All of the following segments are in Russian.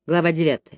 Глава 9.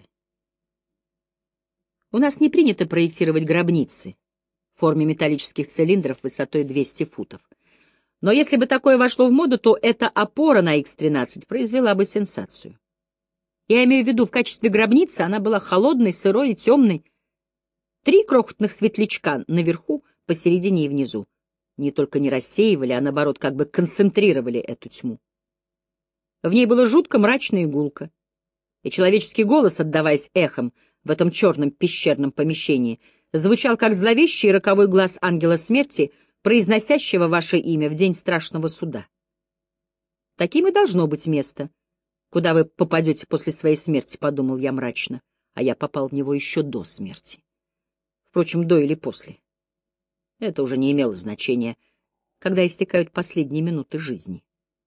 У нас не принято проектировать гробницы в форме металлических цилиндров высотой 200 футов. Но если бы такое вошло в моду, то эта опора на Х-13 произвела бы сенсацию. Я имею в виду, в качестве гробницы она была холодной, сырой и темной. 3 крохотных светлячка наверху, посередине и внизу не только не рассеивали, а наоборот как бы концентрировали эту тьму. В ней было жутко мрачно и гулко. И человеческий голос, отдаваясь эхом в этом черном пещерном помещении, звучал как зловещий роковой глаз ангела смерти, произносящего ваше имя в день страшного суда. Таким и должно быть место, куда вы попадете после своей смерти, — подумал я мрачно, а я попал в него еще до смерти. Впрочем, до или после. Это уже не имело значения, когда истекают последние минуты жизни.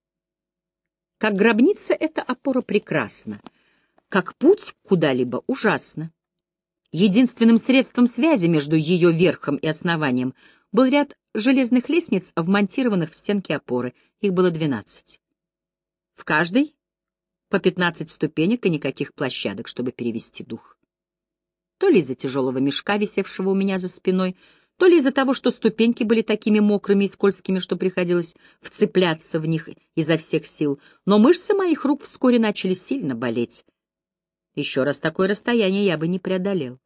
Как гробница эта опора прекрасна, как путь куда-либо ужасно. Единственным средством связи между ее верхом и основанием был ряд железных лестниц, вмонтированных в стенки опоры. Их было 12. В каждой по 15 ступенек и никаких площадок, чтобы перевести дух. То ли из-за тяжелого мешка, висевшего у меня за спиной, то ли из-за того, что ступеньки были такими мокрыми и скользкими, что приходилось вцепляться в них изо всех сил, но мышцы моих рук вскоре начали сильно болеть. Еще раз такое расстояние я бы не преодолел.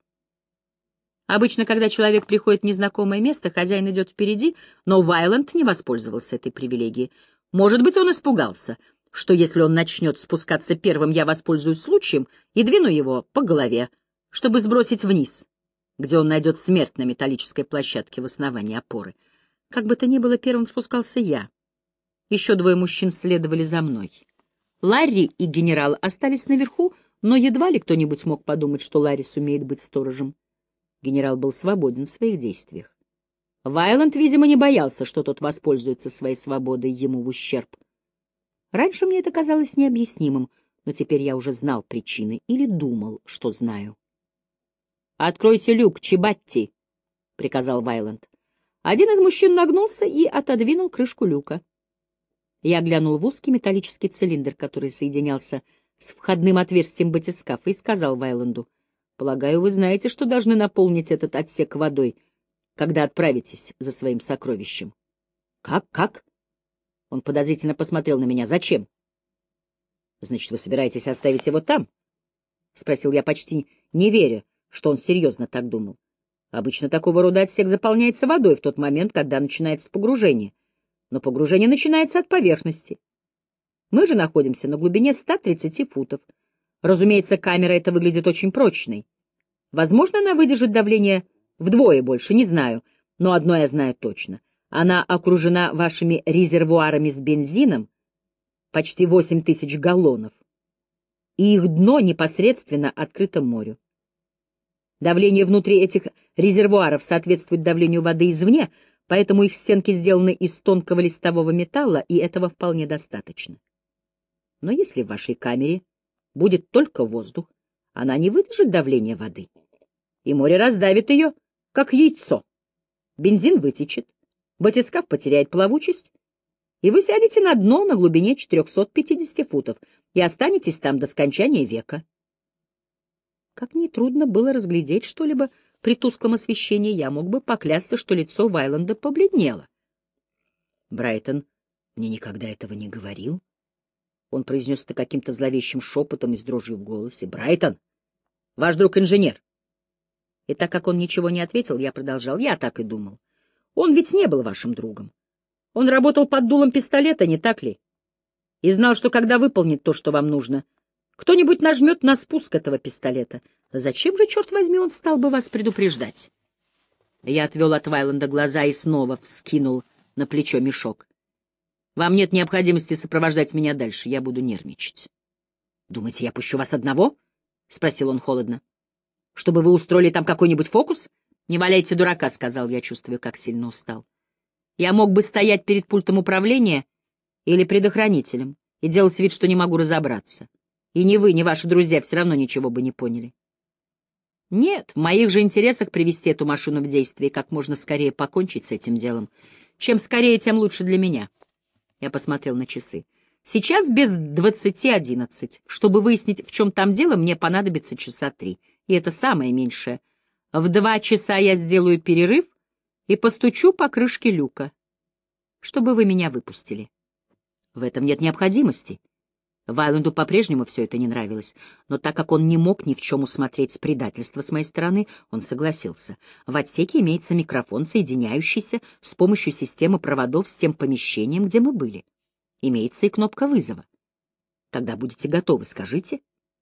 Обычно, когда человек приходит в незнакомое место, хозяин идет впереди, но Вайланд не воспользовался этой привилегией. Может быть, он испугался, что если он начнет спускаться первым, я воспользуюсь случаем и двину его по голове, чтобы сбросить вниз, где он найдет смерть на металлической площадке в основании опоры. Как бы то ни было, первым спускался я. Еще 2 мужчин следовали за мной. Ларри и генерал остались наверху, но едва ли кто-нибудь мог подумать, что Ларри сумеет быть сторожем. Генерал был свободен в своих действиях. Вайланд, видимо, не боялся, что тот воспользуется своей свободой ему в ущерб. Раньше мне это казалось необъяснимым, но теперь я уже знал причины или думал, что знаю. «Откройте люк, Чибатти!» — приказал Вайланд. Один из мужчин нагнулся и отодвинул крышку люка. Я глянул в узкий металлический цилиндр, который соединялся с входным отверстием батискафа, и сказал Вайланду: «Полагаю, вы знаете, что должны наполнить этот отсек водой, когда отправитесь за своим сокровищем». «Как?» Он подозрительно посмотрел на меня. «Зачем?» «Значит, вы собираетесь оставить его там?» — спросил я, почти не веря, что он серьезно так думал. «Обычно такого рода отсек заполняется водой в тот момент, когда начинается погружение. Но погружение начинается от поверхности. Мы же находимся на глубине 130 футов. Разумеется, камера эта выглядит очень прочной. Возможно, она выдержит давление вдвое больше, не знаю, но одно я знаю точно. Она окружена вашими резервуарами с бензином, почти 8000 галлонов, и их дно непосредственно открыто морю. Давление внутри этих резервуаров соответствует давлению воды извне, поэтому их стенки сделаны из тонкого листового металла, и этого вполне достаточно. Но если в вашей камере будет только воздух, она не выдержит давление воды, и море раздавит ее, как яйцо. Бензин вытечет, батискаф потеряет плавучесть, и вы сядете на дно на глубине 450 футов и останетесь там до скончания века. Как нетрудно было разглядеть что-либо при тусклом освещении, я мог бы поклясться, что лицо Вайланда побледнело. Брайтон мне никогда этого не говорил. Он произнес это каким-то зловещим шепотом и с дрожью в голосе. «Брайтон, ваш друг-инженер». И так как он ничего не ответил, я продолжал. Я так и думал. Он ведь не был вашим другом. Он работал под дулом пистолета, не так ли? И знал, что когда выполнит то, что вам нужно, кто-нибудь нажмет на спуск этого пистолета. Зачем же, черт возьми, он стал бы вас предупреждать? Я отвел от Вайланда глаза и снова вскинул на плечо мешок. Вам нет необходимости сопровождать меня дальше, я буду нервничать. — Думаете, я пущу вас одного? — спросил он холодно. — Чтобы вы устроили там какой-нибудь фокус? — Не валяйте дурака, — сказал я, чувствуя, как сильно устал. Я мог бы стоять перед пультом управления или предохранителем и делать вид, что не могу разобраться. И ни вы, ни ваши друзья все равно ничего бы не поняли. Нет, в моих же интересах привести эту машину в действие и как можно скорее покончить с этим делом. Чем скорее, тем лучше для меня. Я посмотрел на часы. Сейчас без 10:11. Чтобы выяснить, в чем там дело, мне понадобится часа 3. И это самое меньшее. В 2 часа я сделаю перерыв и постучу по крышке люка, чтобы вы меня выпустили. В этом нет необходимости. Вайленду по-прежнему все это не нравилось, но так как он не мог ни в чем усмотреть предательство с моей стороны, он согласился. В отсеке имеется микрофон, соединяющийся с помощью системы проводов с тем помещением, где мы были. Имеется и кнопка вызова. Когда будете готовы, скажите.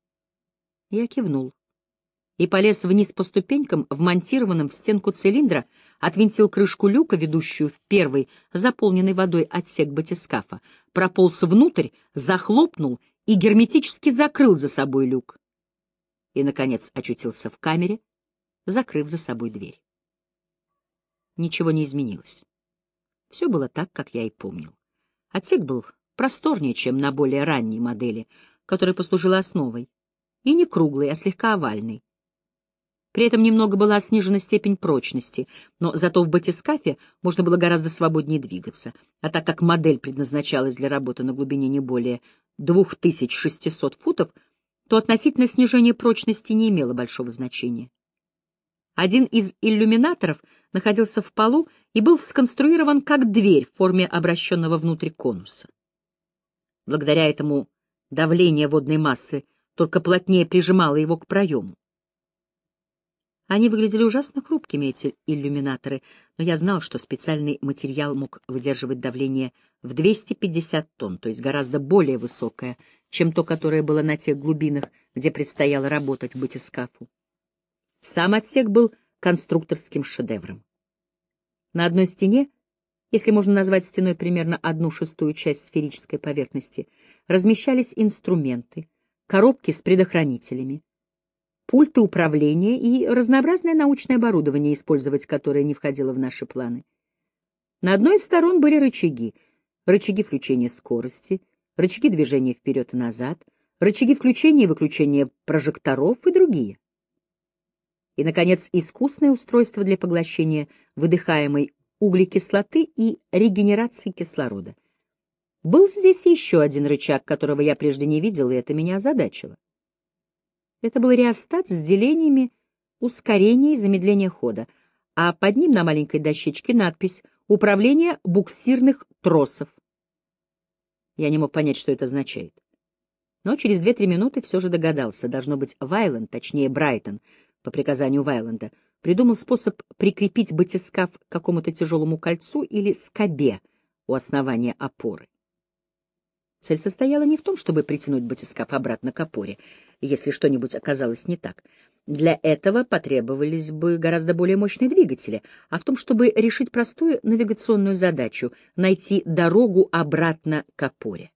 Я кивнул и полез вниз по ступенькам, вмонтированным в стенку цилиндра, отвинтил крышку люка, ведущую в первый, заполненный водой отсек батискафа, прополз внутрь, захлопнул и герметически закрыл за собой люк. И, наконец, очутился в камере, закрыв за собой дверь. Ничего не изменилось. Все было так, как я и помнил. Отсек был просторнее, чем на более ранней модели, которая послужила основой, и не круглый, а слегка овальный. При этом немного была снижена степень прочности, но зато в батискафе можно было гораздо свободнее двигаться, а так как модель предназначалась для работы на глубине не более 2600 футов, то относительное снижение прочности не имело большого значения. Один из иллюминаторов находился в полу и был сконструирован как дверь в форме обращенного внутрь конуса. Благодаря этому давление водной массы только плотнее прижимало его к проему. Они выглядели ужасно хрупкими, эти иллюминаторы, но я знал, что специальный материал мог выдерживать давление в 250 тонн, то есть гораздо более высокое, чем то, которое было на тех глубинах, где предстояло работать батискафу. Сам отсек был конструкторским шедевром. На одной стене, если можно назвать стеной примерно 1/6 часть сферической поверхности, размещались инструменты, коробки с предохранителями, пульты управления и разнообразное научное оборудование, использовать которое не входило в наши планы. На одной из сторон были рычаги включения скорости, рычаги движения вперед и назад, рычаги включения и выключения прожекторов и другие. И, наконец, искусное устройство для поглощения выдыхаемой углекислоты и регенерации кислорода. Был здесь еще один рычаг, которого я прежде не видел, и это меня озадачило. Это был реостат с делениями ускорения и замедления хода, а под ним на маленькой дощечке надпись «Управление буксирных тросов». Я не мог понять, что это означает. Но через 2-3 минуты все же догадался. Должно быть, Вайленд, точнее Брайтон, по приказанию Вайленда, придумал способ прикрепить батискаф к какому-то тяжелому кольцу или скобе у основания опоры. Цель состояла не в том, чтобы притянуть батискаф обратно к опоре, если что-нибудь оказалось не так. Для этого потребовались бы гораздо более мощные двигатели, а в том, чтобы решить простую навигационную задачу — найти дорогу обратно к опоре.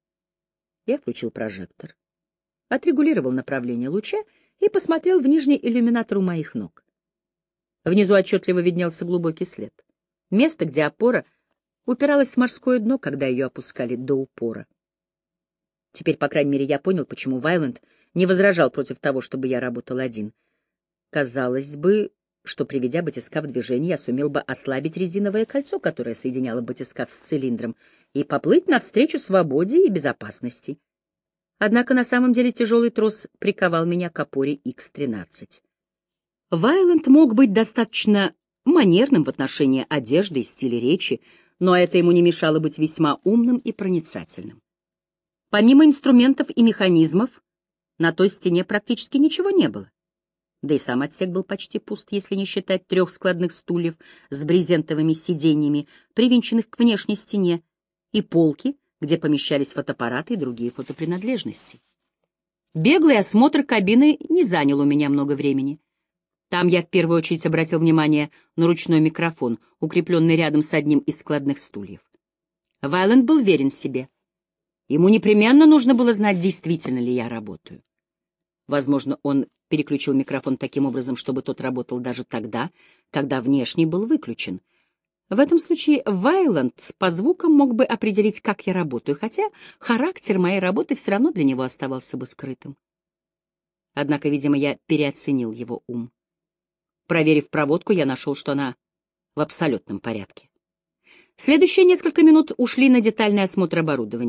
Я включил прожектор, отрегулировал направление луча и посмотрел в нижний иллюминатор у моих ног. Внизу отчетливо виднелся глубокий след. Место, где опора упиралась в морское дно, когда ее опускали до упора. Теперь, по крайней мере, я понял, почему Вайленд не возражал против того, чтобы я работал один. Казалось бы, что, приведя батискаф в движение, я сумел бы ослабить резиновое кольцо, которое соединяло батискаф с цилиндром, и поплыть навстречу свободе и безопасности. Однако на самом деле тяжелый трос приковал меня к опоре Х-13. Вайленд мог быть достаточно манерным в отношении одежды и стиля речи, но это ему не мешало быть весьма умным и проницательным. Помимо инструментов и механизмов, на той стене практически ничего не было. Да и сам отсек был почти пуст, если не считать 3 складных стульев с брезентовыми сиденьями, привинченных к внешней стене, и полки, где помещались фотоаппараты и другие фотопринадлежности. Беглый осмотр кабины не занял у меня много времени. Там я в первую очередь обратил внимание на ручной микрофон, укрепленный рядом с одним из складных стульев. Вайленд был верен себе. Ему непременно нужно было знать, действительно ли я работаю. Возможно, он переключил микрофон таким образом, чтобы тот работал даже тогда, когда внешний был выключен. В этом случае Вайленд по звукам мог бы определить, как я работаю, хотя характер моей работы все равно для него оставался бы скрытым. Однако, видимо, я переоценил его ум. Проверив проводку, я нашел, что она в абсолютном порядке. Следующие несколько минут ушли на детальный осмотр оборудования.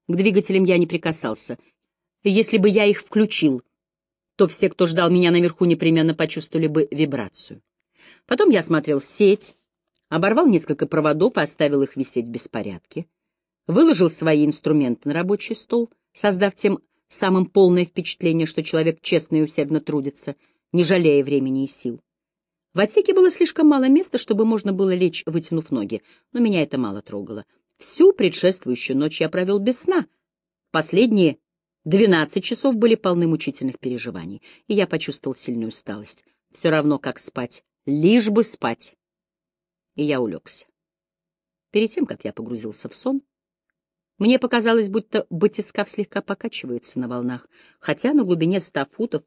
К двигателям я не прикасался. Если бы я их включил, то все, кто ждал меня наверху, непременно почувствовали бы вибрацию. Потом я осмотрел сеть, оборвал несколько проводов и оставил их висеть в беспорядке. Выложил свои инструменты на рабочий стол, создав тем самым полное впечатление, что человек честно и усердно трудится, не жалея времени и сил. В отсеке было слишком мало места, чтобы можно было лечь, вытянув ноги, но меня это мало трогало. Всю предшествующую ночь я провел без сна. Последние 12 часов были полны мучительных переживаний, и я почувствовал сильную усталость. Все равно, как спать, лишь бы спать. И я улегся. Перед тем, как я погрузился в сон, мне показалось, будто батискаф слегка покачивается на волнах, хотя на глубине 100 футов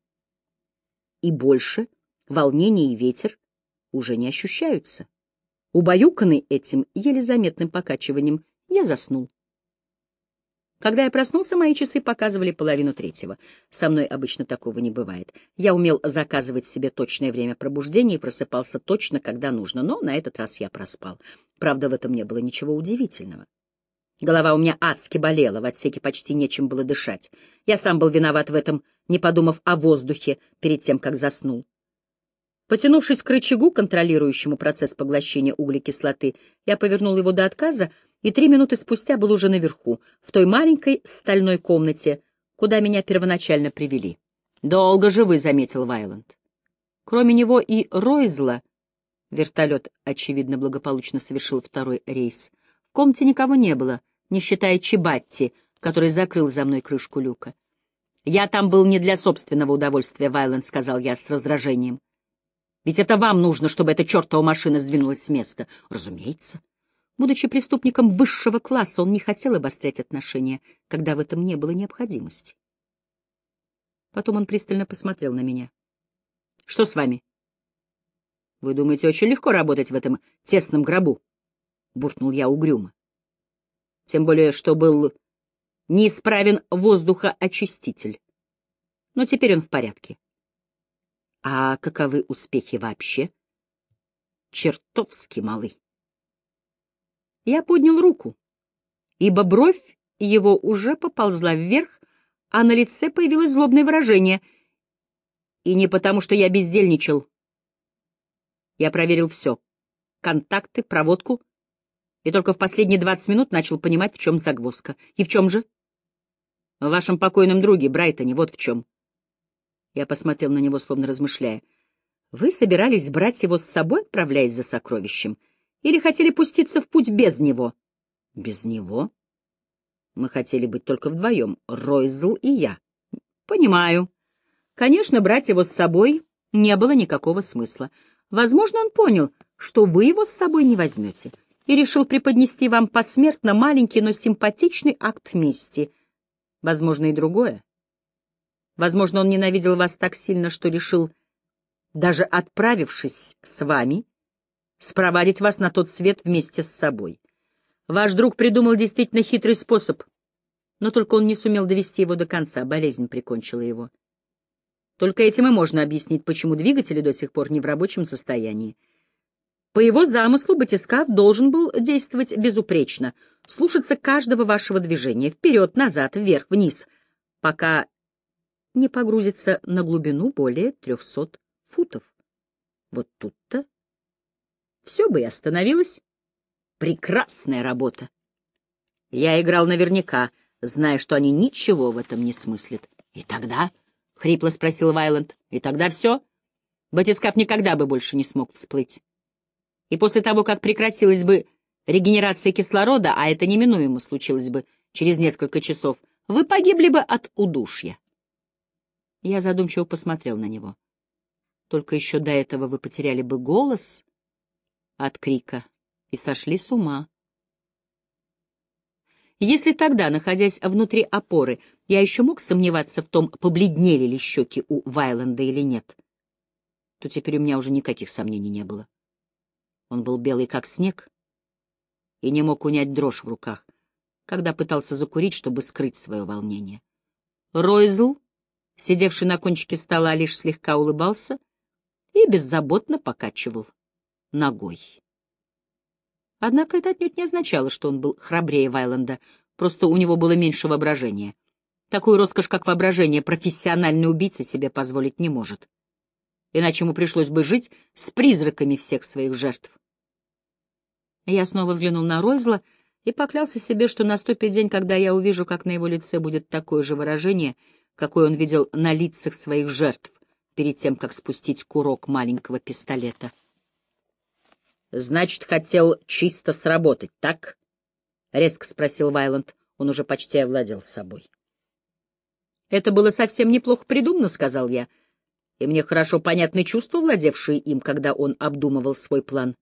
и больше волнение и ветер уже не ощущаются. Убаюканный этим еле заметным покачиванием, я заснул. Когда я проснулся, мои часы показывали 2:30. Со мной обычно такого не бывает. Я умел заказывать себе точное время пробуждения и просыпался точно, когда нужно, но на этот раз я проспал. Правда, в этом не было ничего удивительного. Голова у меня адски болела, в отсеке почти нечем было дышать. Я сам был виноват в этом, не подумав о воздухе перед тем, как заснул. Потянувшись к рычагу, контролирующему процесс поглощения углекислоты, я повернул его до отказа, и 3 минуты спустя был уже наверху, в той маленькой стальной комнате, куда меня первоначально привели. «Долго же вы», — заметил Вайланд. Кроме него и Ройзла, вертолет, очевидно, благополучно совершил второй рейс, в комнате никого не было, не считая Чибатти, который закрыл за мной крышку люка. «Я там был не для собственного удовольствия, Вайланд», — сказал я с раздражением. «Ведь это вам нужно, чтобы эта чертова машина сдвинулась с места». «Разумеется». Будучи преступником высшего класса, он не хотел обострять отношения, когда в этом не было необходимости. Потом он пристально посмотрел на меня. «Что с вами? Вы думаете, очень легко работать в этом тесном гробу?» — буркнул я угрюмо. Тем более, что был неисправен воздухоочиститель. Но теперь он в порядке. А каковы успехи вообще? Чертовски малы. Я поднял руку, ибо бровь его уже поползла вверх, а на лице появилось злобное выражение. И не потому, что я бездельничал. Я проверил все — контакты, проводку, и только в последние 20 минут начал понимать, в чем загвоздка. И в чем же? В вашем покойном друге, Брайтоне, вот в чем. Я посмотрел на него, словно размышляя. Вы собирались брать его с собой, отправляясь за сокровищем? Или хотели пуститься в путь без него? Без него? Мы хотели быть только вдвоем, Ройзл и я. Понимаю. Конечно, брать его с собой не было никакого смысла. Возможно, он понял, что вы его с собой не возьмете, и решил преподнести вам посмертно маленький, но симпатичный акт мести. Возможно, и другое. Возможно, он ненавидел вас так сильно, что решил, даже отправившись с вами, спровадить вас на тот свет вместе с собой. Ваш друг придумал действительно хитрый способ, но только он не сумел довести его до конца, болезнь прикончила его. Только этим и можно объяснить, почему двигатели до сих пор не в рабочем состоянии. По его замыслу батискаф должен был действовать безупречно, слушаться каждого вашего движения, вперед, назад, вверх, вниз, пока не погрузится на глубину более 300 футов. Вот тут-то все бы и остановилось. Прекрасная работа. Я играл наверняка, зная, что они ничего в этом не смыслят. И тогда, — хрипло спросил Вайланд, — и тогда все? Батискаф никогда бы больше не смог всплыть. И после того, как прекратилась бы регенерация кислорода, а это неминуемо случилось бы через несколько часов, вы погибли бы от удушья. Я задумчиво посмотрел на него. Только еще до этого вы потеряли бы голос от крика и сошли с ума. Если тогда, находясь внутри опоры, я еще мог сомневаться в том, побледнели ли щеки у Вайланда или нет, то теперь у меня уже никаких сомнений не было. Он был белый как снег и не мог унять дрожь в руках, когда пытался закурить, чтобы скрыть свое волнение. Ройзл, сидевший на кончике стола, лишь слегка улыбался и беззаботно покачивал ногой. Однако это отнюдь не означало, что он был храбрее Вайланда. Просто у него было меньше воображения. Такую роскошь, как воображение, профессиональный убийца себе позволить не может. Иначе ему пришлось бы жить с призраками всех своих жертв. Я снова взглянул на Ройзла и поклялся себе, что наступит день, когда я увижу, как на его лице будет такое же выражение, какое он видел на лицах своих жертв перед тем, как спустить курок маленького пистолета. «Значит, хотел чисто сработать, так?» — резко спросил Вайланд. Он уже почти овладел собой. «Это было совсем неплохо придумано», — сказал я, и мне хорошо понятны чувства, владевшие им, когда он обдумывал свой план.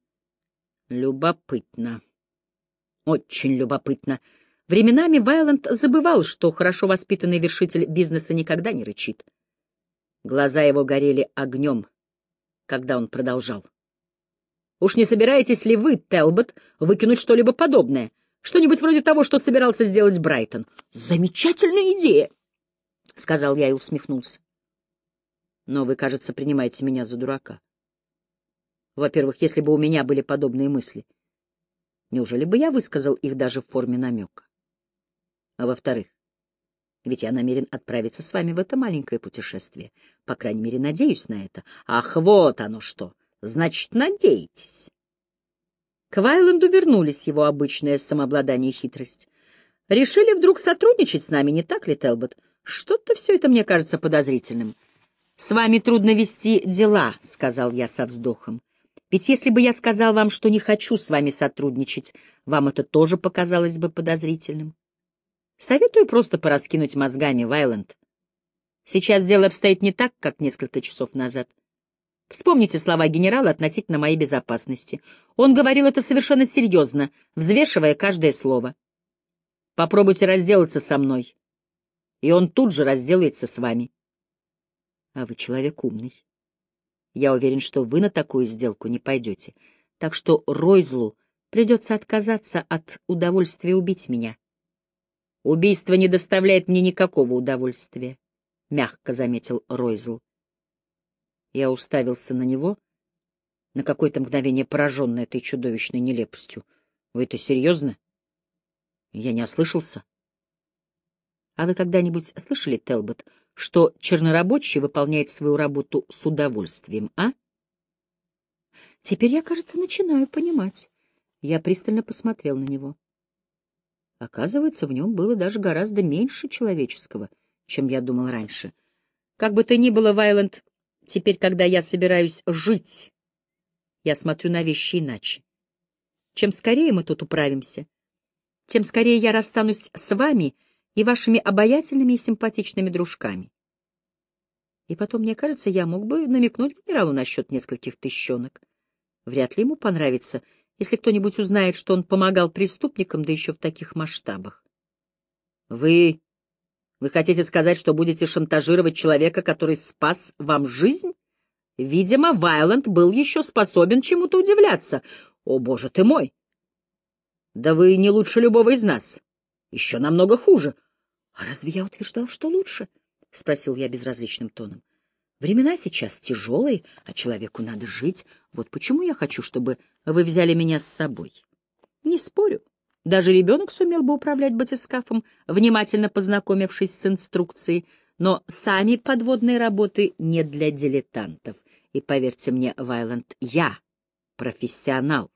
Любопытно. Очень любопытно. Временами Вайланд забывал, что хорошо воспитанный вершитель бизнеса никогда не рычит. Глаза его горели огнем, когда он продолжал. «Уж не собираетесь ли вы, Телбот, выкинуть что-либо подобное? Что-нибудь вроде того, что собирался сделать Брайтон?» «Замечательная идея!» — сказал я и усмехнулся. «Но вы, кажется, принимаете меня за дурака. Во-первых, если бы у меня были подобные мысли, неужели бы я высказал их даже в форме намека? А во-вторых, ведь я намерен отправиться с вами в это маленькое путешествие. По крайней мере, надеюсь на это. Ах, вот оно что! Значит, надеетесь!» К Вайланду вернулись его обычное самообладание и хитрость. «Решили вдруг сотрудничать с нами, не так ли, Телбот? Что-то все это мне кажется подозрительным». «С вами трудно вести дела», — сказал я со вздохом. «Ведь если бы я сказал вам, что не хочу с вами сотрудничать, вам это тоже показалось бы подозрительным. Советую просто пораскинуть мозгами, Вайланд. Сейчас дело обстоит не так, как несколько часов назад. Вспомните слова генерала относительно моей безопасности. Он говорил это совершенно серьезно, взвешивая каждое слово. Попробуйте разделаться со мной, и он тут же разделается с вами. А вы человек умный. Я уверен, что вы на такую сделку не пойдете, так что Ройзлу придется отказаться от удовольствия убить меня. Убийство не доставляет мне никакого удовольствия, — мягко заметил Ройзл. Я уставился на него, на какое-то мгновение пораженный этой чудовищной нелепостью. Вы это серьезно? Я не ослышался. А вы когда-нибудь слышали, Телбот, что чернорабочий выполняет свою работу с удовольствием, а? Теперь я, кажется, начинаю понимать. Я пристально посмотрел на него. Оказывается, в нем было даже гораздо меньше человеческого, чем я думал раньше. Как бы то ни было, Вайланд, теперь, когда я собираюсь жить, я смотрю на вещи иначе. Чем скорее мы тут управимся, тем скорее я расстанусь с вами и вашими обаятельными и симпатичными дружками. И потом, мне кажется, я мог бы намекнуть генералу насчет нескольких тыщенок. Вряд ли ему понравится, если кто-нибудь узнает, что он помогал преступникам, да еще в таких масштабах. Вы хотите сказать, что будете шантажировать человека, который спас вам жизнь? Видимо, Вайланд был еще способен чему-то удивляться. О, боже ты мой! Да вы не лучше любого из нас. Еще намного хуже. — А разве я утверждал, что лучше? — спросил я безразличным тоном. — Времена сейчас тяжелые, а человеку надо жить. Вот почему я хочу, чтобы вы взяли меня с собой. Не спорю. Даже ребенок сумел бы управлять батискафом, внимательно познакомившись с инструкцией. Но сами подводные работы не для дилетантов. И поверьте мне, Вайланд, я профессионал.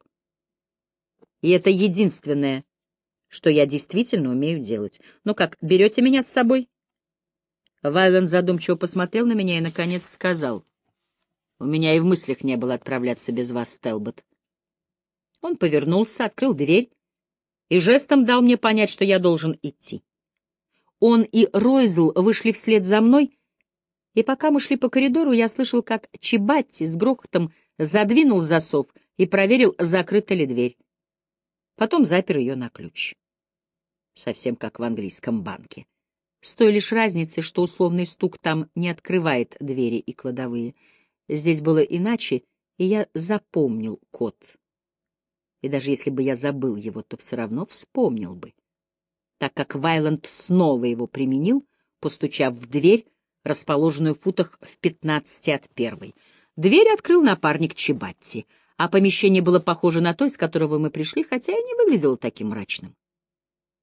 И это единственное, что я действительно умею делать. Ну как, берете меня с собой? Вайланд задумчиво посмотрел на меня и, наконец, сказал: «У меня и в мыслях не было отправляться без вас, Телбот». Он повернулся, открыл дверь и жестом дал мне понять, что я должен идти. Он и Ройзл вышли вслед за мной, и пока мы шли по коридору, я слышал, как Чибатти с грохотом задвинул засов и проверил, закрыта ли дверь. Потом запер ее на ключ. Совсем как в английском банке. С той лишь разницей, что условный стук там не открывает двери и кладовые. Здесь было иначе, и я запомнил код. И даже если бы я забыл его, то все равно вспомнил бы, так как Вайланд снова его применил, постучав в дверь, расположенную в футах в 15 от первой. Дверь открыл напарник Чибатти, а помещение было похоже на то, из которого мы пришли, хотя и не выглядело таким мрачным.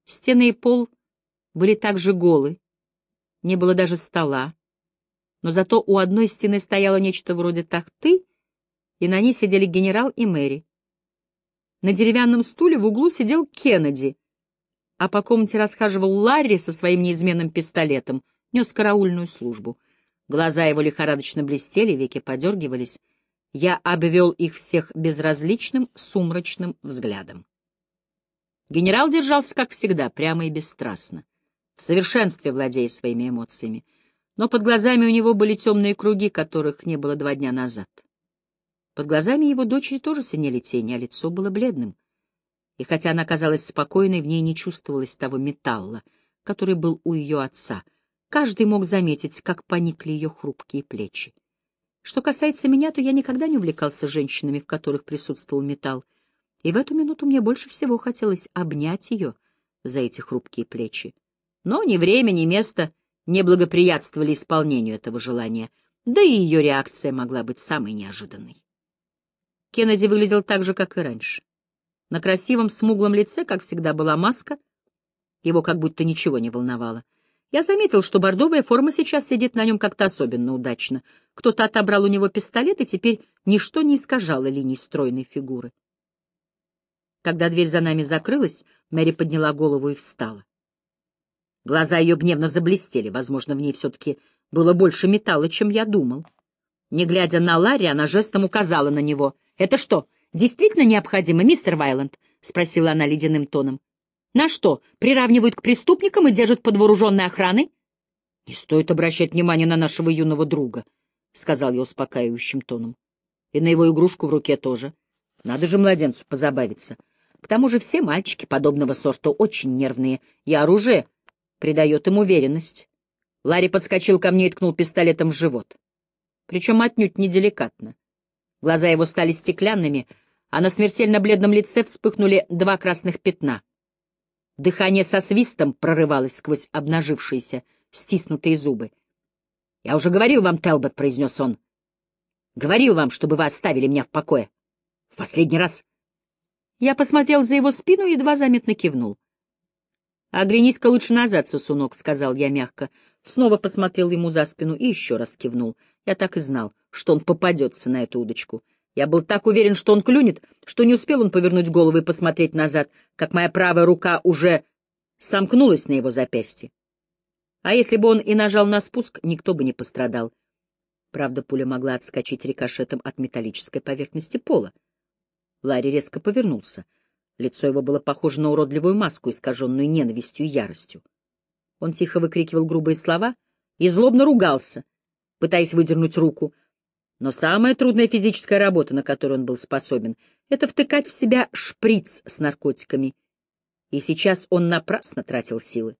Стены и пол были также голы, не было даже стола, но зато у одной стены стояло нечто вроде тахты, и на ней сидели генерал и Мэри. На деревянном стуле в углу сидел Кеннеди, а по комнате расхаживал Ларри со своим неизменным пистолетом, нес караульную службу. Глаза его лихорадочно блестели, веки подергивались. Я обвел их всех безразличным, сумрачным взглядом. Генерал держался, как всегда, прямо и бесстрастно, в совершенстве владея своими эмоциями, но под глазами у него были темные круги, которых не было 2 дня назад. Под глазами его дочери тоже синели тени, а лицо было бледным. И хотя она казалась спокойной, в ней не чувствовалось того металла, который был у ее отца. Каждый мог заметить, как поникли ее хрупкие плечи. Что касается меня, то я никогда не увлекался женщинами, в которых присутствовал металл, и в эту минуту мне больше всего хотелось обнять ее за эти хрупкие плечи. Но ни время, ни место не благоприятствовали исполнению этого желания, да и ее реакция могла быть самой неожиданной. Кеннеди выглядел так же, как и раньше. На красивом, смуглом лице, как всегда, была маска, его как будто ничего не волновало. Я заметил, что бордовая форма сейчас сидит на нем как-то особенно удачно. Кто-то отобрал у него пистолет, и теперь ничто не искажало линий стройной фигуры. Когда дверь за нами закрылась, Мэри подняла голову и встала. Глаза ее гневно заблестели, возможно, в ней все-таки было больше металла, чем я думал. Не глядя на Ларри, она жестом указала на него. «Это что, действительно необходимо, мистер Вайланд?» — спросила она ледяным тоном. «На что, приравнивают к преступникам и держат под вооруженной охраной?» «Не стоит обращать внимание на нашего юного друга», — сказал я успокаивающим тоном. «И на его игрушку в руке тоже. Надо же младенцу позабавиться. К тому же все мальчики подобного сорта очень нервные, и оружие придает им уверенность». Ларри подскочил ко мне и ткнул пистолетом в живот. Причем отнюдь неделикатно. Глаза его стали стеклянными, а на смертельно бледном лице вспыхнули 2 красных пятна. Дыхание со свистом прорывалось сквозь обнажившиеся, стиснутые зубы. «Я уже говорил вам, Телбот», — произнес он. «Говорил вам, чтобы вы оставили меня в покое. В последний раз». Я посмотрел за его спину и едва заметно кивнул. «Оглянись-ка лучше назад, сосунок», — сказал я мягко. Снова посмотрел ему за спину и еще раз кивнул. Я так и знал, что он попадется на эту удочку. Я был так уверен, что он клюнет, что не успел он повернуть голову и посмотреть назад, как моя правая рука уже сомкнулась на его запястье. А если бы он и нажал на спуск, никто бы не пострадал. Правда, пуля могла отскочить рикошетом от металлической поверхности пола. Ларри резко повернулся. Лицо его было похоже на уродливую маску, искаженную ненавистью и яростью. Он тихо выкрикивал грубые слова и злобно ругался, пытаясь выдернуть руку. Но самая трудная физическая работа, на которую он был способен, — это втыкать в себя шприц с наркотиками. И сейчас он напрасно тратил силы.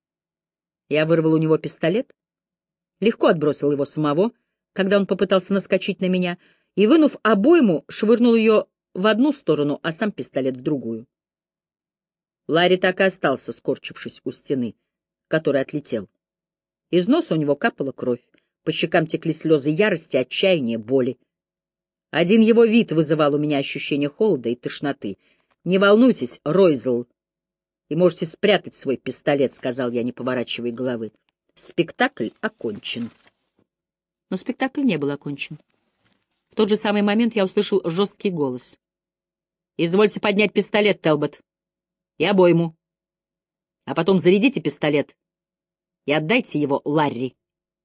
Я вырвал у него пистолет, легко отбросил его самого, когда он попытался наскочить на меня, и, вынув обойму, швырнул ее в одну сторону, а сам пистолет в другую. Ларри так и остался, скорчившись у стены, который отлетел. Из носа у него капала кровь, по щекам текли слезы ярости, отчаяния, боли. Один его вид вызывал у меня ощущение холода и тошноты. «Не волнуйтесь, Ройзел, и можете спрятать свой пистолет», — сказал я, не поворачивая головы. «Спектакль окончен». Но спектакль не был окончен. В тот же самый момент я услышал жесткий голос. «Извольте поднять пистолет, Телбот, и обойму. А потом зарядите пистолет и отдайте его Ларри».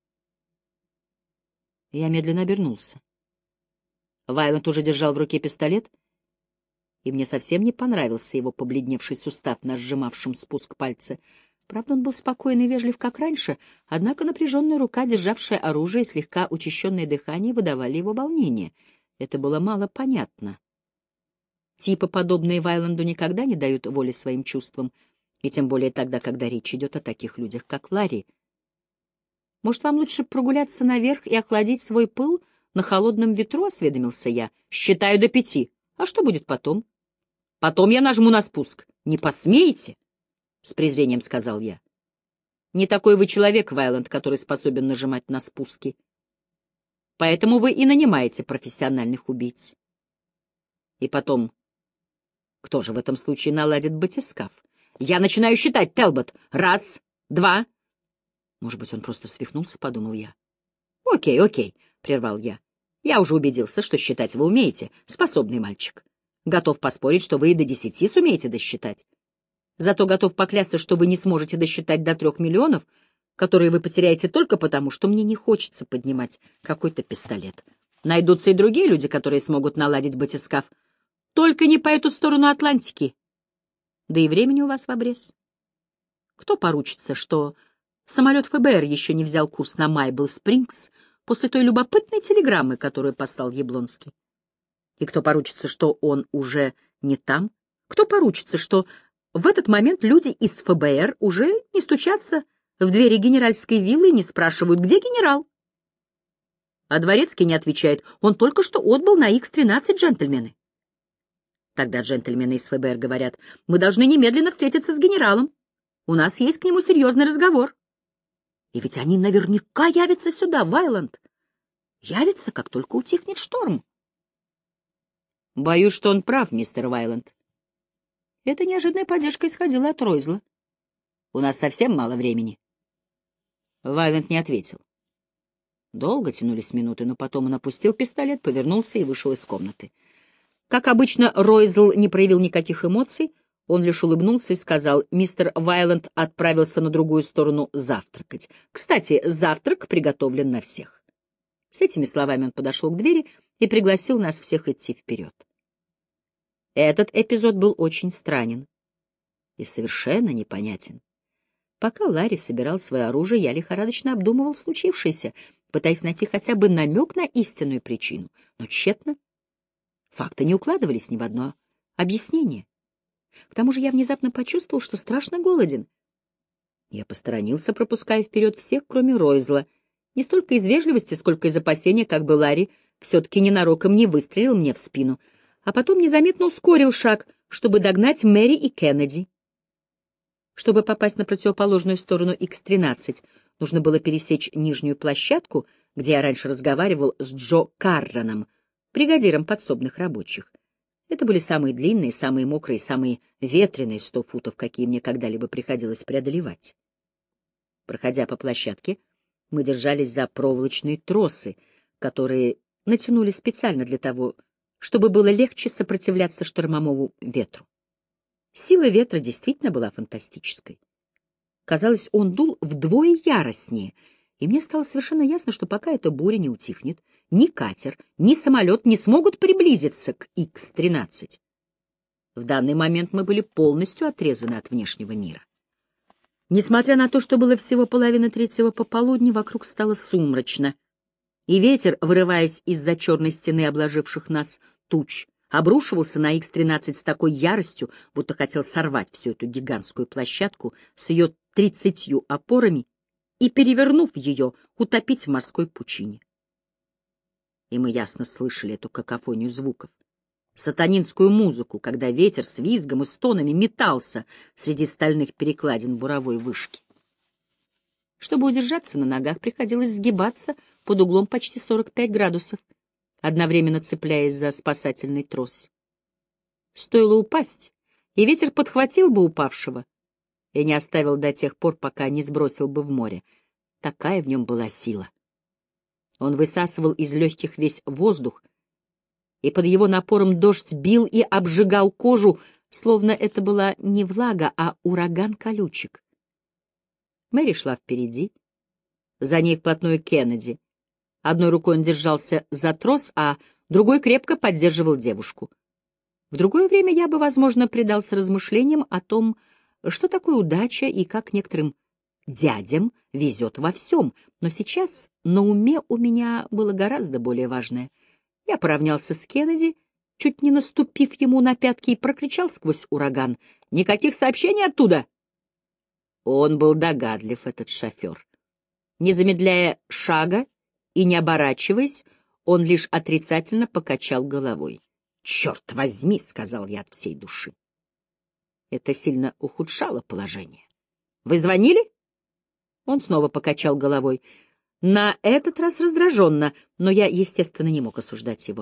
Я медленно обернулся. Вайланд уже держал в руке пистолет, и мне совсем не понравился его побледневший сустав на сжимавшем спуск пальце. Правда, он был спокойный и вежлив, как раньше, однако напряженная рука, державшая оружие, и слегка учащенное дыхание выдавали его волнение. Это было мало понятно. Типы, подобные Вайланду, никогда не дают воли своим чувствам, и тем более тогда, когда речь идет о таких людях, как Ларри. «Может, вам лучше прогуляться наверх и охладить свой пыл на холодном ветру?» — осведомился я. «Считаю до 5. А что будет потом?» «Потом я нажму на спуск». «Не посмеете?» — с презрением сказал я. «Не такой вы человек, Вайланд, который способен нажимать на спуски. Поэтому вы и нанимаете профессиональных убийц. И потом, кто же в этом случае наладит батискаф? Я начинаю считать, Телбот. Раз, два. Может быть, он просто свихнулся, подумал я. Окей, окей, прервал я. Я уже убедился, что считать вы умеете, способный мальчик. Готов поспорить, что вы и до 10 сумеете досчитать. Зато готов поклясться, что вы не сможете досчитать до 3 миллионов, которые вы потеряете только потому, что мне не хочется поднимать какой-то пистолет. Найдутся и другие люди, которые смогут наладить батискаф. Только не по эту сторону Атлантики. Да и времени у вас в обрез. Кто поручится, что самолет ФБР еще не взял курс на Майбл-Спрингс после той любопытной телеграммы, которую послал Яблонский? И кто поручится, что он уже не там? Кто поручится, что в этот момент люди из ФБР уже не стучатся в двери генеральской виллы и не спрашивают, где генерал? А Дворецкий не отвечает, он только что отбыл на Х-13, джентльмены. Тогда джентльмены из ФБР говорят, мы должны немедленно встретиться с генералом. У нас есть к нему серьезный разговор. И ведь они наверняка явятся сюда, Вайланд. Явятся, как только утихнет шторм. Боюсь, что он прав, мистер Вайланд. Эта неожиданная поддержка исходила от Ройзла. У нас совсем мало времени. Вайланд не ответил. Долго тянулись минуты, но потом он опустил пистолет, повернулся и вышел из комнаты. Как обычно, Ройзл не проявил никаких эмоций, он лишь улыбнулся и сказал, мистер Вайланд отправился на другую сторону завтракать. Кстати, завтрак приготовлен на всех. С этими словами он подошел к двери и пригласил нас всех идти вперед. Этот эпизод был очень странен и совершенно непонятен. Пока Ларри собирал свое оружие, я лихорадочно обдумывал случившееся, пытаясь найти хотя бы намек на истинную причину, но тщетно. Факты не укладывались ни в одно объяснение. К тому же я внезапно почувствовал, что страшно голоден. Я посторонился, пропуская вперед всех, кроме Ройзла, не столько из вежливости, сколько из опасения, как бы Ларри все-таки ненароком не выстрелил мне в спину, а потом незаметно ускорил шаг, чтобы догнать Мэри и Кеннеди. Чтобы попасть на противоположную сторону Х-13, нужно было пересечь нижнюю площадку, где я раньше разговаривал с Джо Карраном, бригадиром подсобных рабочих. Это были самые длинные, самые мокрые, самые ветреные 100 футов, какие мне когда-либо приходилось преодолевать. Проходя по площадке, мы держались за проволочные тросы, которые натянули специально для того, чтобы было легче сопротивляться штормовому ветру. Сила ветра действительно была фантастической. Казалось, он дул вдвое яростнее, и мне стало совершенно ясно, что пока эта буря не утихнет, ни катер, ни самолет не смогут приблизиться к Х-13. В данный момент мы были полностью отрезаны от внешнего мира. Несмотря на то, что было всего 2:30 пополудни, вокруг стало сумрачно, и ветер, вырываясь из-за черной стены обложивших нас туч, обрушивался на Х-13 с такой яростью, будто хотел сорвать всю эту гигантскую площадку с ее 30 опорами и, перевернув ее, утопить в морской пучине. И мы ясно слышали эту какофонию звуков, сатанинскую музыку, когда ветер с визгом и стонами метался среди стальных перекладин буровой вышки. Чтобы удержаться на ногах, приходилось сгибаться под углом почти 45 градусов, одновременно цепляясь за спасательный трос. Стоило упасть, и ветер подхватил бы упавшего и не оставил до тех пор, пока не сбросил бы в море. Такая в нем была сила. Он высасывал из легких весь воздух, и под его напором дождь бил и обжигал кожу, словно это была не влага, а ураган колючек. Мэри шла впереди, за ней вплотную Кеннеди. Одной рукой он держался за трос, а другой крепко поддерживал девушку. В другое время я бы, возможно, предался размышлениям о том, что такое удача и как некоторым дядям везет во всем, но сейчас на уме у меня было гораздо более важное. Я поравнялся с Кеннеди, чуть не наступив ему на пятки, и прокричал сквозь ураган: «Никаких сообщений оттуда!» Он был догадлив, этот шофер. Не замедляя шага и не оборачиваясь, он лишь отрицательно покачал головой. «Черт возьми!» — сказал я от всей души. Это сильно ухудшало положение. «Вы звонили?» Он снова покачал головой. На этот раз раздраженно, но я, естественно, не мог осуждать его.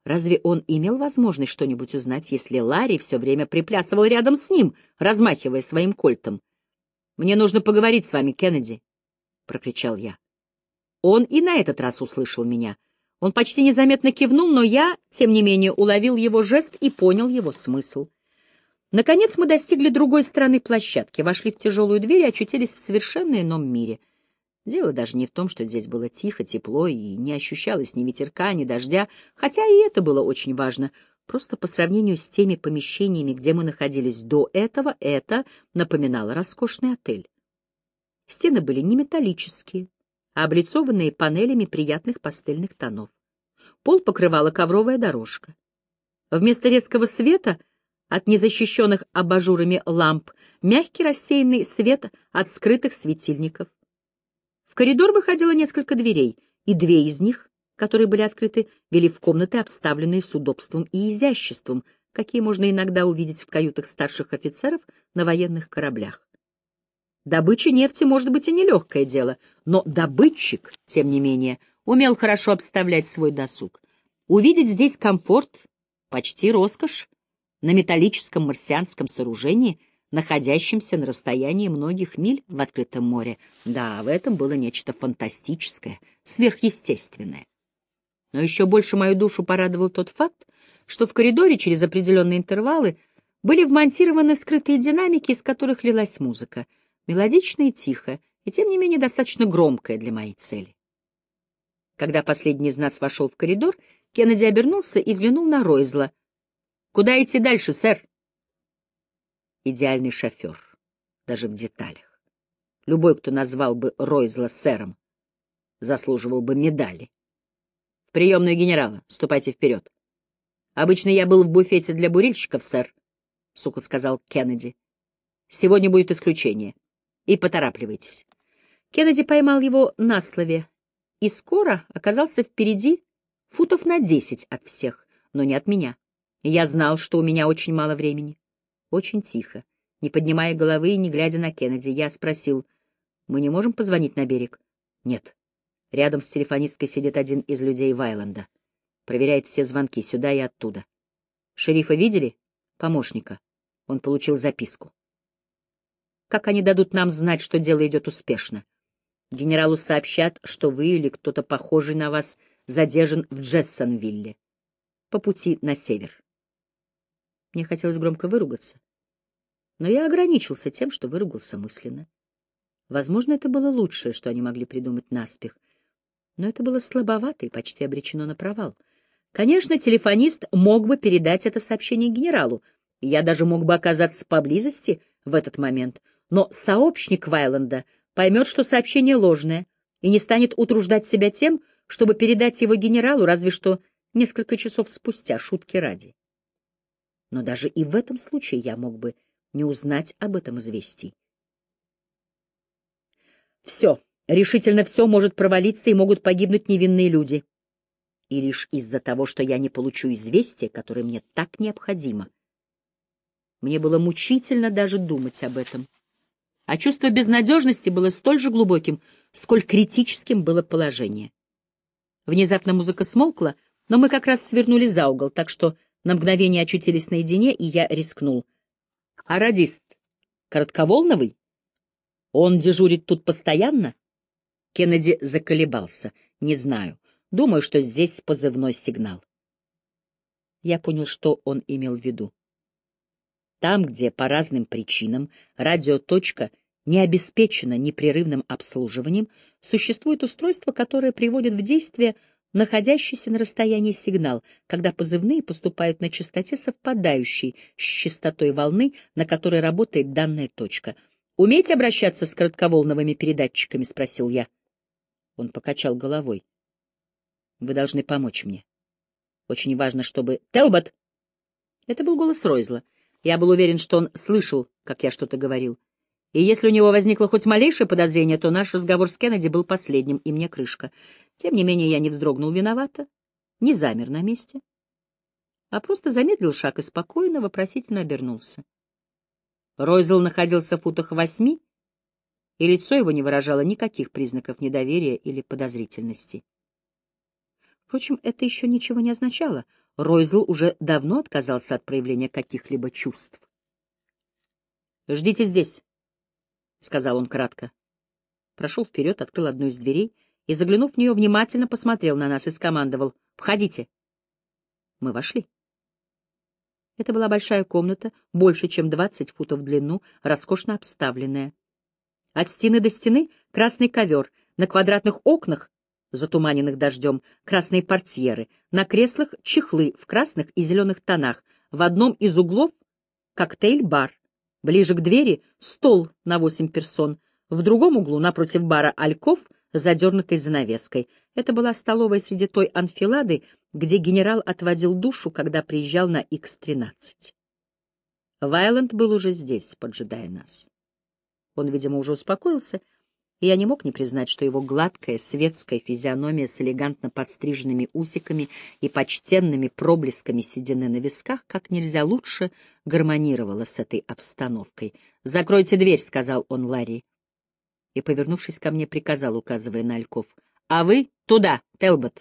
Разве он имел возможность что-нибудь узнать, если Ларри все время приплясывал рядом с ним, размахивая своим кольтом? «Мне нужно поговорить с вами, Кеннеди», — прокричал я. Он и на этот раз услышал меня. Он почти незаметно кивнул, но я, тем не менее, уловил его жест и понял его смысл. Наконец мы достигли другой стороны площадки, вошли в тяжелую дверь и очутились в совершенно ином мире. Дело даже не в том, что здесь было тихо, тепло, и не ощущалось ни ветерка, ни дождя, хотя и это было очень важно. Просто по сравнению с теми помещениями, где мы находились до этого, это напоминало роскошный отель. Стены были не металлические, а облицованные панелями приятных пастельных тонов. Пол покрывала ковровая дорожка. Вместо резкого света от незащищенных абажурами ламп мягкий рассеянный свет от скрытых светильников. В коридор выходило несколько дверей, и две из них, которые были открыты, вели в комнаты, обставленные с удобством и изяществом, какие можно иногда увидеть в каютах старших офицеров на военных кораблях. Добыча нефти может быть и нелегкое дело, но добытчик, тем не менее, умел хорошо обставлять свой досуг. Увидеть здесь комфорт — почти роскошь на металлическом марсианском сооружении, находящемся на расстоянии многих миль в открытом море. Да, в этом было нечто фантастическое, сверхъестественное. Но еще больше мою душу порадовал тот факт, что в коридоре через определенные интервалы были вмонтированы скрытые динамики, из которых лилась музыка, мелодичная и тихая, и тем не менее достаточно громкая для моей цели. Когда последний из нас вошел в коридор, Кеннеди обернулся и взглянул на Ройзла. «Куда идти дальше, сэр?» Идеальный шофер, даже в деталях. Любой, кто назвал бы Ройзла сэром, заслуживал бы медали. «В приемную генерала. Ступайте вперед». «Обычно я был в буфете для бурильщиков, сэр», — сухо сказал Кеннеди. «Сегодня будет исключение. И поторапливайтесь». Кеннеди поймал его на слове и скоро оказался впереди футов на 10 от всех, но не от меня. Я знал, что у меня очень мало времени. Очень тихо, не поднимая головы и не глядя на Кеннеди, я спросил: «Мы не можем позвонить на берег?» «Нет». Рядом с телефонисткой сидит один из людей Вайленда. Проверяет все звонки сюда и оттуда. «Шерифа видели?» «Помощника». Он получил записку. «Как они дадут нам знать, что дело идет успешно?» «Генералу сообщат, что вы или кто-то похожий на вас задержан в Джессонвилле по пути на север». Мне хотелось громко выругаться, но я ограничился тем, что выругался мысленно. Возможно, это было лучшее, что они могли придумать наспех, но это было слабовато и почти обречено на провал. Конечно, телефонист мог бы передать это сообщение генералу, и я даже мог бы оказаться поблизости в этот момент, но сообщник Вайленда поймет, что сообщение ложное, и не станет утруждать себя тем, чтобы передать его генералу, разве что несколько часов спустя, шутки ради. Но даже и в этом случае я мог бы не узнать об этом известии. Все, решительно все может провалиться, и могут погибнуть невинные люди. И лишь из-за того, что я не получу известия, которое мне так необходимо. Мне было мучительно даже думать об этом. А чувство безнадежности было столь же глубоким, сколь критическим было положение. Внезапно музыка смолкла, но мы как раз свернули за угол, так что на мгновение очутились наедине, и я рискнул. «А радист коротковолновый? Он дежурит тут постоянно?» Кеннеди заколебался. «Не знаю. Думаю, что здесь позывной сигнал». Я понял, что он имел в виду. Там, где по разным причинам радиоточка не обеспечена непрерывным обслуживанием, существует устройство, которое приводит в действие находящийся на расстоянии сигнал, когда позывные поступают на частоте, совпадающей с частотой волны, на которой работает данная точка. «Умеете обращаться с коротковолновыми передатчиками?» — спросил я. Он покачал головой. «Вы должны помочь мне. Очень важно, чтобы...» «Телбот!» Это был голос Ройзла. Я был уверен, что он слышал, как я что-то говорил. И если у него возникло хоть малейшее подозрение, то наш разговор с Кеннеди был последним, и мне крышка. Тем не менее, я не вздрогнул виновато, не замер на месте, а просто замедлил шаг и спокойно, вопросительно обернулся. Ройзл находился в футах 8, и лицо его не выражало никаких признаков недоверия или подозрительности. Впрочем, это еще ничего не означало. Ройзл уже давно отказался от проявления каких-либо чувств. «Ждите здесь», — сказал он кратко. Прошел вперед, открыл одну из дверей и, заглянув в нее, внимательно посмотрел на нас и скомандовал: «Входите». Мы вошли. Это была большая комната, больше, чем 20 футов в длину, роскошно обставленная. От стены до стены красный ковер, на квадратных окнах, затуманенных дождем, красные портьеры, на креслах чехлы в красных и зеленых тонах, в одном из углов коктейль-бар, ближе к двери стол на 8 персон, в другом углу, напротив бара, альков, задернутый занавеской. Это была столовая среди той анфилады, где генерал отводил душу, когда приезжал на Х-13. Вайланд был уже здесь, поджидая нас. Он, видимо, уже успокоился, и я не мог не признать, что его гладкая светская физиономия с элегантно подстриженными усиками и почтенными проблесками седины на висках как нельзя лучше гармонировала с этой обстановкой. «Закройте дверь», — сказал он Ларри, и, повернувшись ко мне, приказал, указывая на альков: «А вы туда, Телбот».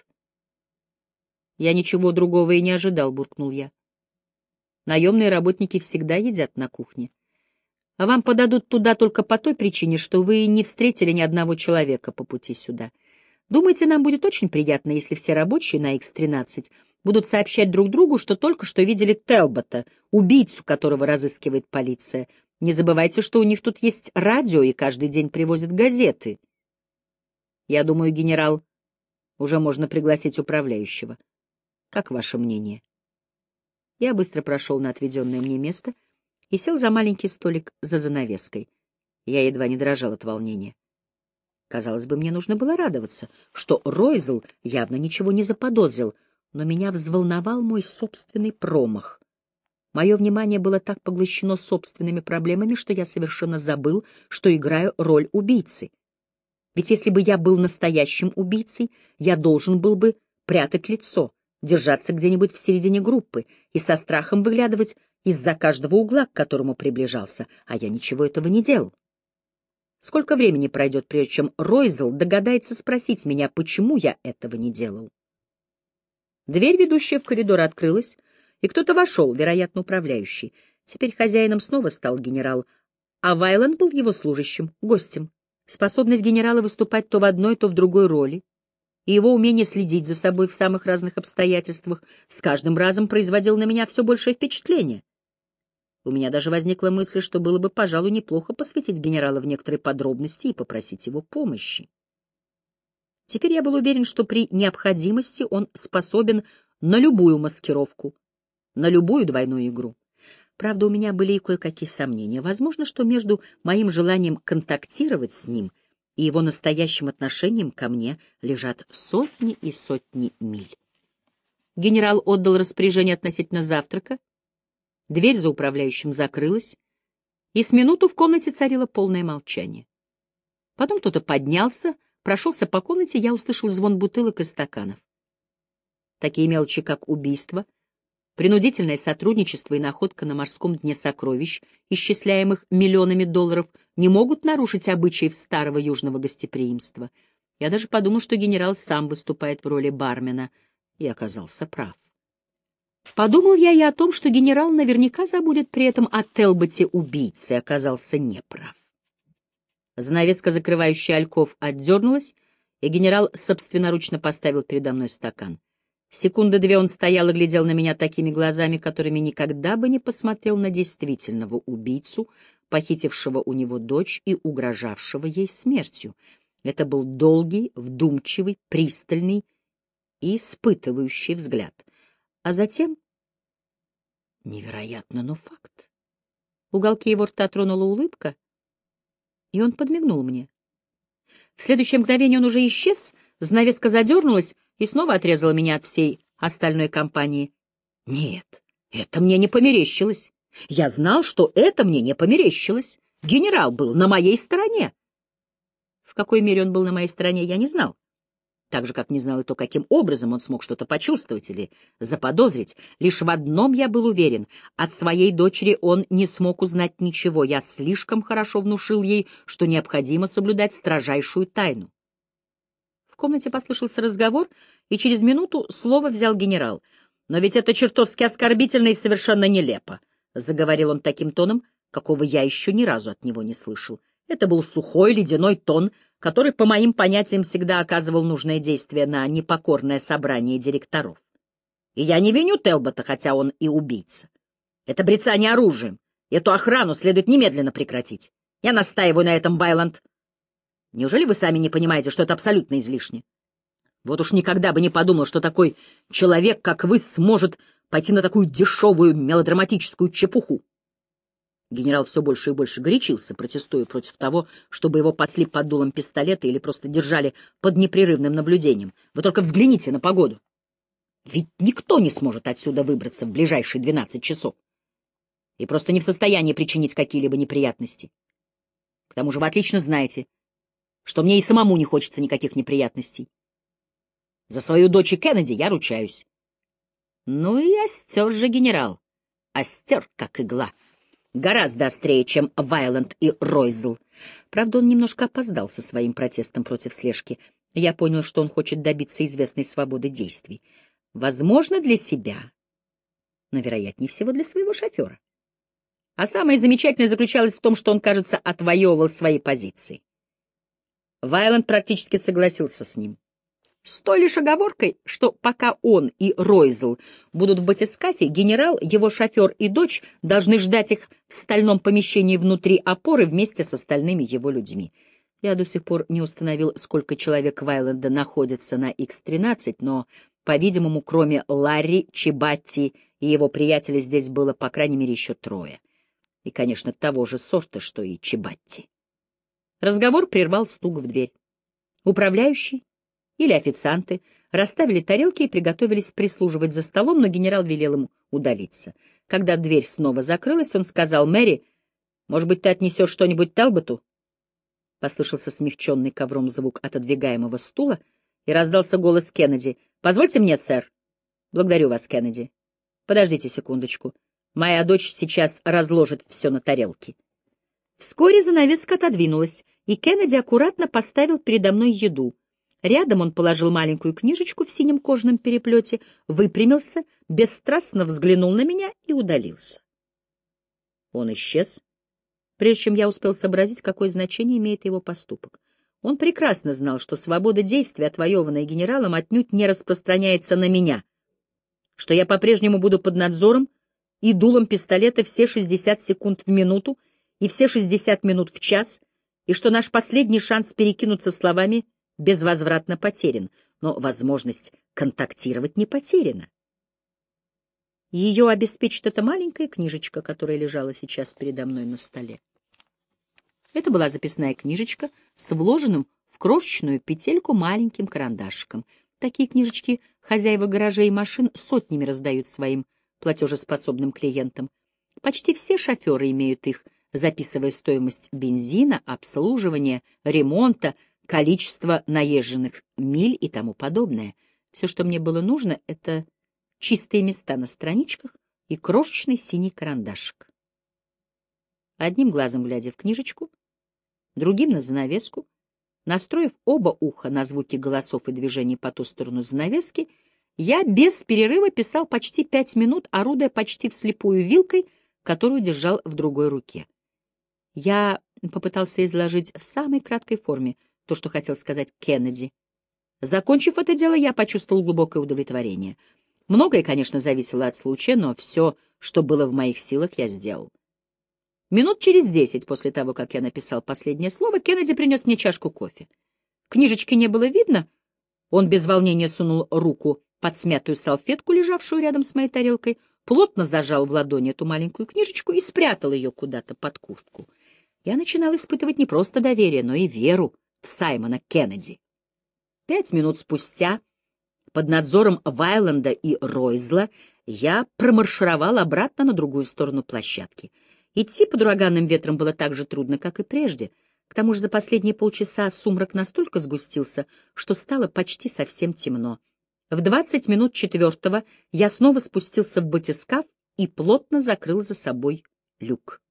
«Я ничего другого и не ожидал», — буркнул я. «Наемные работники всегда едят на кухне. А вам подадут туда только по той причине, что вы не встретили ни одного человека по пути сюда. Думаете, нам будет очень приятно, если все рабочие на Х-13 будут сообщать друг другу, что только что видели Телбота, убийцу, которого разыскивает полиция. Не забывайте, что у них тут есть радио, и каждый день привозят газеты. Я думаю, генерал, уже можно пригласить управляющего. Как ваше мнение?» Я быстро прошел на отведенное мне место и сел за маленький столик за занавеской. Я едва не дрожал от волнения. Казалось бы, мне нужно было радоваться, что Ройзл явно ничего не заподозрил, но меня взволновал мой собственный промах. Мое внимание было так поглощено собственными проблемами, что я совершенно забыл, что играю роль убийцы. Ведь если бы я был настоящим убийцей, я должен был бы прятать лицо, держаться где-нибудь в середине группы и со страхом выглядывать из-за каждого угла, к которому приближался, а я ничего этого не делал. Сколько времени пройдет, прежде чем Ройзл догадается спросить меня, почему я этого не делал? Дверь, ведущая в коридор, открылась, и кто-то вошел, вероятно, управляющий. Теперь хозяином снова стал генерал, а Вайланд был его служащим, гостем. Способность генерала выступать то в одной, то в другой роли и его умение следить за собой в самых разных обстоятельствах с каждым разом производил на меня все большее впечатление. У меня даже возникла мысль, что было бы, пожалуй, неплохо посвятить генерала в некоторые подробности и попросить его помощи. Теперь я был уверен, что при необходимости он способен на любую маскировку, на любую двойную игру. Правда, у меня были и кое-какие сомнения. Возможно, что между моим желанием контактировать с ним и его настоящим отношением ко мне лежат сотни и сотни миль. Генерал отдал распоряжение относительно завтрака, дверь за управляющим закрылась, и с минуту в комнате царило полное молчание. Потом кто-то поднялся, прошелся по комнате, я услышал звон бутылок и стаканов. Такие мелочи, как убийство, принудительное сотрудничество и находка на морском дне сокровищ, исчисляемых миллионами долларов, не могут нарушить обычаев старого южного гостеприимства. Я даже подумал, что генерал сам выступает в роли бармена, и оказался прав. Подумал я и о том, что генерал наверняка забудет при этом о Телботе-убийце, и оказался неправ. Занавеска, закрывающая альков, отдернулась, и генерал собственноручно поставил передо мной стакан. Секунды две он стоял и глядел на меня такими глазами, которыми никогда бы не посмотрел на действительного убийцу, похитившего у него дочь и угрожавшего ей смертью. Это был долгий, вдумчивый, пристальный и испытывающий взгляд. А затем... Невероятно, но факт. Уголки его рта тронула улыбка, и он подмигнул мне. В следующее мгновение он уже исчез, занавеска задернулась и снова отрезала меня от всей остальной компании. Нет, это мне не померещилось. Я знал, что это мне не померещилось. Генерал был на моей стороне. В какой мере он был на моей стороне, я не знал. Так же, как не знал и то, каким образом он смог что-то почувствовать или заподозрить. Лишь в одном я был уверен. От своей дочери он не смог узнать ничего. Я слишком хорошо внушил ей, что необходимо соблюдать строжайшую тайну. В комнате послышался разговор, и через минуту слово взял генерал. «Но ведь это чертовски оскорбительно и совершенно нелепо», — заговорил он таким тоном, какого я еще ни разу от него не слышал. Это был сухой ледяной тон, который, по моим понятиям, всегда оказывал нужное действие на непокорное собрание директоров. И я не виню Телбота, хотя он и убийца. Это брецание оружием. Эту охрану следует немедленно прекратить. Я настаиваю на этом, Байланд. Неужели вы сами не понимаете, что это абсолютно излишне? Вот уж никогда бы не подумал, что такой человек, как вы, сможет пойти на такую дешевую мелодраматическую чепуху. Генерал все больше и больше горячился, протестуя против того, чтобы его пасли под дулом пистолета или просто держали под непрерывным наблюдением. Вы только взгляните на погоду. Ведь никто не сможет отсюда выбраться в ближайшие 12 часов и просто не в состоянии причинить какие-либо неприятности. К тому же вы отлично знаете, что мне и самому не хочется никаких неприятностей. За свою дочь и Кеннеди я ручаюсь. Ну и остер же генерал. Остер, как игла. Гораздо острее, чем Вайланд и Ройзл. Правда, он немножко опоздал со своим протестом против слежки. Я понял, что он хочет добиться известной свободы действий. Возможно, для себя, но, вероятнее всего, для своего шофера. А самое замечательное заключалось в том, что он, кажется, отвоевывал свои позиции. Вайланд практически согласился с ним. С той лишь оговоркой, что пока он и Ройзл будут в батискафе, генерал, его шофер и дочь должны ждать их в стальном помещении внутри опоры вместе с остальными его людьми. Я до сих пор не установил, сколько человек Вайланда находится на Х-13, но, по-видимому, кроме Ларри, Чибатти и его приятеля, здесь было, по крайней мере, еще трое. И, конечно, того же сорта, что и Чибатти. Разговор прервал стук в дверь. Управляющий или официанты расставили тарелки и приготовились прислуживать за столом, но генерал велел ему удалиться. Когда дверь снова закрылась, он сказал: «Мэри, может быть, ты отнесешь что-нибудь Талботу?» Послышался смягченный ковром звук отодвигаемого стула, и раздался голос Кеннеди. «Позвольте мне, сэр». «Благодарю вас, Кеннеди. Подождите секундочку. Моя дочь сейчас разложит все на тарелке». Вскоре занавеска отодвинулась, и Кеннеди аккуратно поставил передо мной еду. Рядом он положил маленькую книжечку в синем кожаном переплете, выпрямился, бесстрастно взглянул на меня и удалился. Он исчез, прежде чем я успел сообразить, какое значение имеет его поступок. Он прекрасно знал, что свобода действий, отвоеванная генералом, отнюдь не распространяется на меня, что я по-прежнему буду под надзором и дулом пистолета все 60 секунд в минуту и все 60 минут в час, и что наш последний шанс перекинуться словами безвозвратно потерян, но возможность контактировать не потеряна. Ее обеспечит эта маленькая книжечка, которая лежала сейчас передо мной на столе. Это была записная книжечка с вложенным в крошечную петельку маленьким карандашиком. Такие книжечки хозяева гаражей и машин сотнями раздают своим платежеспособным клиентам. Почти все шоферы имеют их, записывая стоимость бензина, обслуживания, ремонта, количество наезженных миль и тому подобное. Все, что мне было нужно, — это чистые места на страничках и крошечный синий карандашик. Одним глазом глядя в книжечку, другим на занавеску, настроив оба уха на звуки голосов и движений по ту сторону занавески, я без перерыва писал почти 5 минут, орудуя почти вслепую вилкой, которую держал в другой руке. Я попытался изложить в самой краткой форме то, что хотел сказать Кеннеди. Закончив это дело, я почувствовал глубокое удовлетворение. Многое, конечно, зависело от случая, но все, что было в моих силах, я сделал. Минут через 10 после того, как я написал последнее слово, Кеннеди принес мне чашку кофе. Книжечки не было видно. Он без волнения сунул руку под смятую салфетку, лежавшую рядом с моей тарелкой, плотно зажал в ладони эту маленькую книжечку и спрятал ее куда-то под куртку. Я начинал испытывать не просто доверие, но и веру в Саймона Кеннеди. 5 минут спустя, под надзором Вайланда и Ройзла, я промаршировал обратно на другую сторону площадки. Идти под ураганным ветром было так же трудно, как и прежде. К тому же за последние полчаса сумрак настолько сгустился, что стало почти совсем темно. В 20 минут 4 я снова спустился в батискаф и плотно закрыл за собой люк.